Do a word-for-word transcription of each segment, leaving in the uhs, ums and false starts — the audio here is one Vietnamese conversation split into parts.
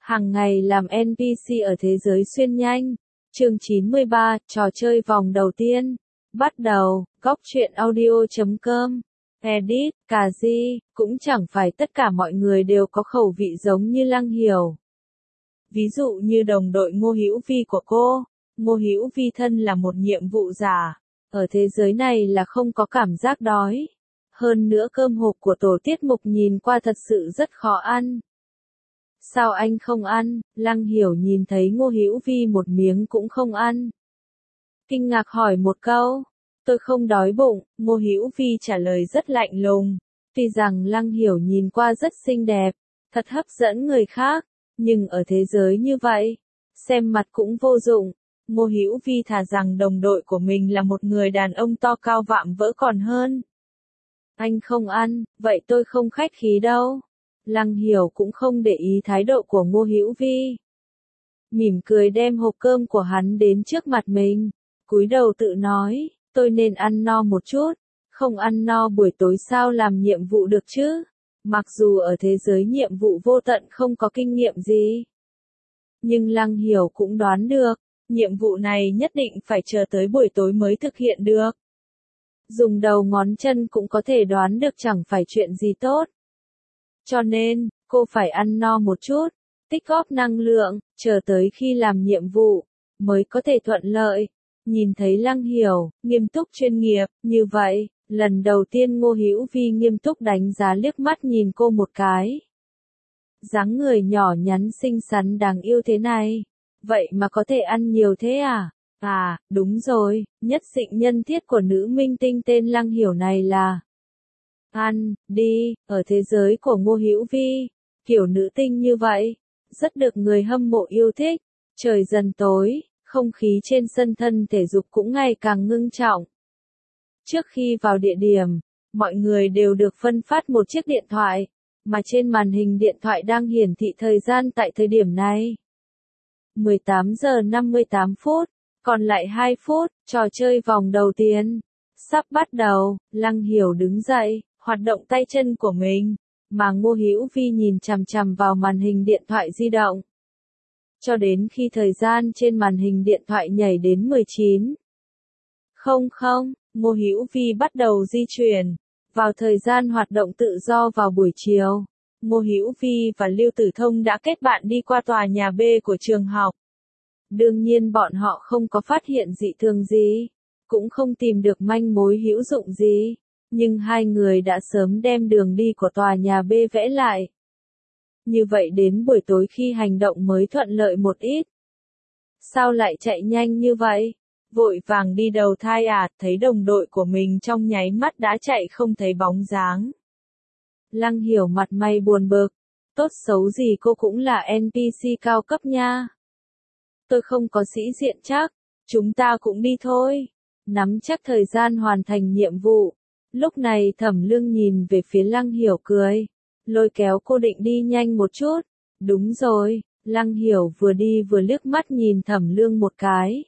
Hàng ngày làm en pê xê ở thế giới xuyên nhanh. Chương chín mươi ba, trò chơi vòng đầu tiên. Bắt đầu, góc truyện audio chấm com. Edit, cà di, cũng chẳng phải tất cả mọi người đều có khẩu vị giống như Lăng Hiểu. Ví dụ như đồng đội Ngô Hữu Vi của cô. Ngô Hữu Vi thân là một nhiệm vụ giả. Ở thế giới này là không có cảm giác đói. Hơn nữa cơm hộp của tổ tiết mục nhìn qua thật sự rất khó ăn. Sao anh không ăn? Lăng Hiểu nhìn thấy Ngô Hữu Vi một miếng cũng không ăn. Kinh ngạc hỏi một câu. Tôi không đói bụng, Ngô Hữu Vi trả lời rất lạnh lùng. Tuy rằng Lăng Hiểu nhìn qua rất xinh đẹp, thật hấp dẫn người khác, nhưng ở thế giới như vậy, xem mặt cũng vô dụng. Ngô Hữu Vi thà rằng đồng đội của mình là một người đàn ông to cao vạm vỡ còn hơn. Anh không ăn, vậy tôi không khách khí đâu. Lăng Hiểu cũng không để ý thái độ của Ngô Hữu Vi. Mỉm cười đem hộp cơm của hắn đến trước mặt mình, cúi đầu tự nói, tôi nên ăn no một chút, không ăn no buổi tối sao làm nhiệm vụ được chứ? Mặc dù ở thế giới nhiệm vụ vô tận không có kinh nghiệm gì, nhưng Lăng Hiểu cũng đoán được, nhiệm vụ này nhất định phải chờ tới buổi tối mới thực hiện được. Dùng đầu ngón chân cũng có thể đoán được chẳng phải chuyện gì tốt. Cho nên, cô phải ăn no một chút, tích góp năng lượng, chờ tới khi làm nhiệm vụ, mới có thể thuận lợi. Nhìn thấy Lăng Hiểu, nghiêm túc chuyên nghiệp, như vậy, lần đầu tiên Ngô Hữu Vi nghiêm túc đánh giá liếc mắt nhìn cô một cái. Dáng người nhỏ nhắn xinh xắn đáng yêu thế này, vậy mà có thể ăn nhiều thế à? À, đúng rồi, nhất xịn nhân thiết của nữ minh tinh tên Lăng Hiểu này là ăn, đi, ở thế giới của Ngô Hữu Vi, kiểu nữ tinh như vậy, rất được người hâm mộ yêu thích. Trời dần tối, không khí trên sân thân thể dục cũng ngày càng ngưng trọng. Trước khi vào địa điểm, mọi người đều được phân phát một chiếc điện thoại, mà trên màn hình điện thoại đang hiển thị thời gian tại thời điểm này. mười tám giờ năm mươi tám phút, còn lại hai phút, trò chơi vòng đầu tiên sắp bắt đầu. Lăng Hiểu đứng dậy, hoạt động tay chân của mình, mà Ngô Hữu Vi nhìn chằm chằm vào màn hình điện thoại di động. Cho đến khi thời gian trên màn hình điện thoại nhảy đến mười chín. Không không, Ngô Hữu Vi bắt đầu di chuyển, vào thời gian hoạt động tự do vào buổi chiều. Ngô Hữu Vi và Lưu Tử Thông đã kết bạn đi qua tòa nhà B của trường học. Đương nhiên bọn họ không có phát hiện dị thường gì, cũng không tìm được manh mối hữu dụng gì. Nhưng hai người đã sớm đem đường đi của tòa nhà B vẽ lại. Như vậy đến buổi tối khi hành động mới thuận lợi một ít. Sao lại chạy nhanh như vậy? Vội vàng đi đầu thai à? Thấy đồng đội của mình trong nháy mắt đã chạy không thấy bóng dáng. Lăng Hiểu mặt mày buồn bực. Tốt xấu gì cô cũng là en pê xê cao cấp nha. Tôi không có sĩ diện chắc. Chúng ta cũng đi thôi. Nắm chắc thời gian hoàn thành nhiệm vụ. Lúc này Thẩm Lương nhìn về phía Lăng Hiểu cười, lôi kéo cô định đi nhanh một chút. Đúng rồi, Lăng Hiểu vừa đi vừa liếc mắt nhìn Thẩm Lương một cái.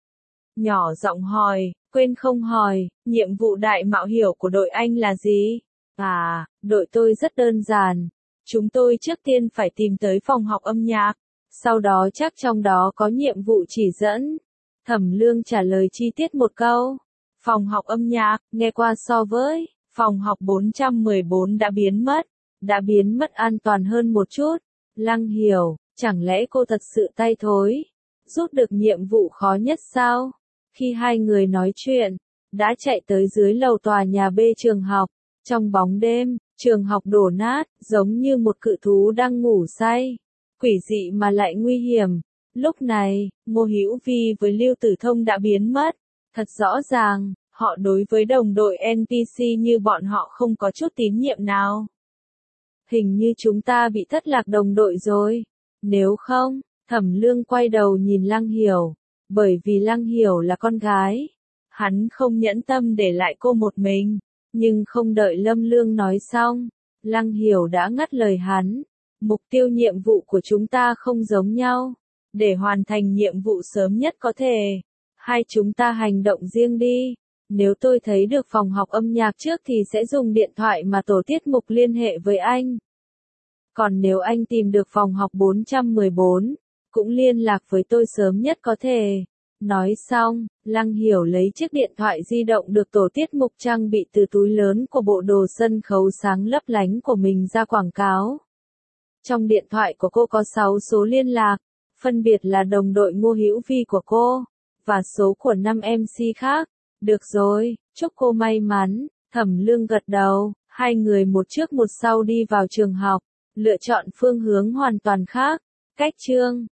Nhỏ giọng hỏi, quên không hỏi, nhiệm vụ đại mạo hiểm của đội anh là gì? À, đội tôi rất đơn giản. Chúng tôi trước tiên phải tìm tới phòng học âm nhạc, sau đó chắc trong đó có nhiệm vụ chỉ dẫn. Thẩm Lương trả lời chi tiết một câu. Phòng học âm nhạc, nghe qua so với phòng học bốn trăm mười bốn đã biến mất, đã biến mất an toàn hơn một chút. Lăng Hiểu, chẳng lẽ cô thật sự tay thối, rút được nhiệm vụ khó nhất sao? Khi hai người nói chuyện, đã chạy tới dưới lầu tòa nhà B trường học. Trong bóng đêm, trường học đổ nát, giống như một cự thú đang ngủ say. Quỷ dị mà lại nguy hiểm. Lúc này, Ngô Hữu Vi với Lưu Tử Thông đã biến mất. Thật rõ ràng, họ đối với đồng đội en pê xê như bọn họ không có chút tín nhiệm nào. Hình như chúng ta bị thất lạc đồng đội rồi. Nếu không, Thẩm Lương quay đầu nhìn Lăng Hiểu. Bởi vì Lăng Hiểu là con gái. Hắn không nhẫn tâm để lại cô một mình. Nhưng không đợi Lâm Lương nói xong, Lăng Hiểu đã ngắt lời hắn. Mục tiêu nhiệm vụ của chúng ta không giống nhau. Để hoàn thành nhiệm vụ sớm nhất có thể, hai chúng ta hành động riêng đi. Nếu tôi thấy được phòng học âm nhạc trước thì sẽ dùng điện thoại mà tổ tiết mục liên hệ với anh. Còn nếu anh tìm được phòng học bốn trăm mười bốn, cũng liên lạc với tôi sớm nhất có thể. Nói xong, Lăng Hiểu lấy chiếc điện thoại di động được tổ tiết mục trang bị từ túi lớn của bộ đồ sân khấu sáng lấp lánh của mình ra quảng cáo. Trong điện thoại của cô có sáu số liên lạc, phân biệt là đồng đội Ngô Hữu Vi của cô, và số của năm em xê khác. Được rồi, chúc cô may mắn, Thẩm Lương gật đầu, hai người một trước một sau đi vào trường học, lựa chọn phương hướng hoàn toàn khác. Cách chương